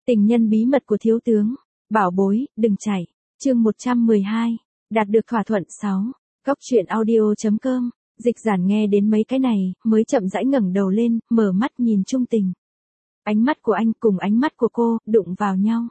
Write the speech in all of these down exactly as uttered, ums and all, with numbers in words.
Tình nhân bí mật của thiếu tướng. Bảo bối, đừng chạy. Chương một trăm mười hai. Đạt được thỏa thuận sáu. Góc truyện audio.com. Dịch Giản nghe đến mấy cái này, mới chậm rãi ngẩng đầu lên, mở mắt nhìn Trung Tình. Ánh mắt của anh cùng ánh mắt của cô, đụng vào nhau.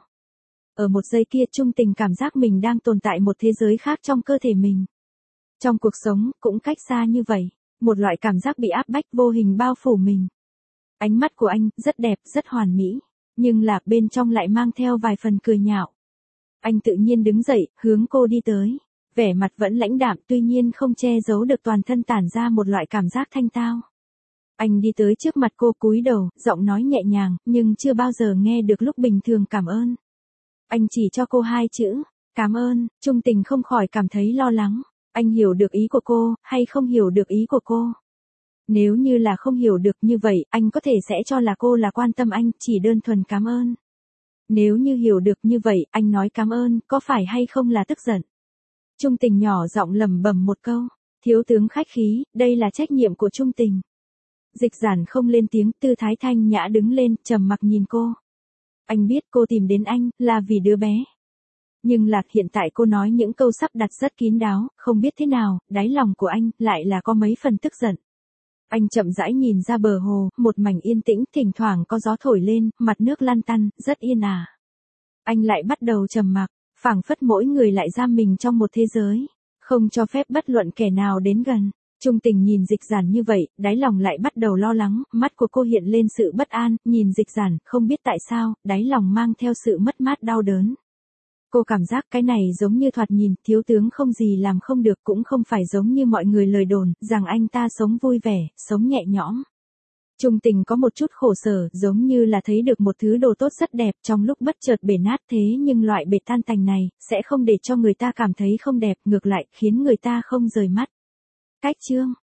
Ở một giây kia Trung Tình cảm giác mình đang tồn tại một thế giới khác trong cơ thể mình. Trong cuộc sống, cũng cách xa như vậy. Một loại cảm giác bị áp bách vô hình bao phủ mình. Ánh mắt của anh, rất đẹp, rất hoàn mỹ. Nhưng là bên trong lại mang theo vài phần cười nhạo. Anh tự nhiên đứng dậy, hướng cô đi tới. Vẻ mặt vẫn lãnh đạm tuy nhiên không che giấu được toàn thân tản ra một loại cảm giác thanh tao. Anh đi tới trước mặt cô cúi đầu, giọng nói nhẹ nhàng, nhưng chưa bao giờ nghe được lúc bình thường cảm ơn. Anh chỉ cho cô hai chữ, cảm ơn. Trung Tình không khỏi cảm thấy lo lắng. Anh hiểu được ý của cô, hay không hiểu được ý của cô? Nếu như là không hiểu được như vậy, anh có thể sẽ cho là cô là quan tâm anh, chỉ đơn thuần cảm ơn. Nếu như hiểu được như vậy, anh nói cảm ơn, có phải hay không là tức giận? Trung Tình nhỏ giọng lẩm bẩm một câu, thiếu tướng khách khí, đây là trách nhiệm của Trung Tình. Dịch Giản không lên tiếng, tư thái thanh nhã đứng lên, trầm mặc nhìn cô. Anh biết cô tìm đến anh, là vì đứa bé. Nhưng là hiện tại cô nói những câu sắp đặt rất kín đáo, không biết thế nào, đáy lòng của anh, lại là có mấy phần tức giận. Anh chậm rãi nhìn ra bờ hồ, một mảnh yên tĩnh, thỉnh thoảng có gió thổi lên, mặt nước lăn tăn, rất yên ả. Anh lại bắt đầu trầm mặc, phảng phất mỗi người lại giam mình trong một thế giới, không cho phép bất luận kẻ nào đến gần. Trung Tình nhìn Dịch Giản như vậy, đáy lòng lại bắt đầu lo lắng, mắt của cô hiện lên sự bất an, nhìn Dịch Giản, không biết tại sao, đáy lòng mang theo sự mất mát đau đớn. Cô cảm giác cái này giống như thoạt nhìn, thiếu tướng không gì làm không được, cũng không phải giống như mọi người lời đồn, rằng anh ta sống vui vẻ, sống nhẹ nhõm. Trung Tình có một chút khổ sở, giống như là thấy được một thứ đồ tốt rất đẹp trong lúc bất chợt bể nát thế nhưng loại bể tan tành này, sẽ không để cho người ta cảm thấy không đẹp, ngược lại, khiến người ta không rời mắt. Cách chương.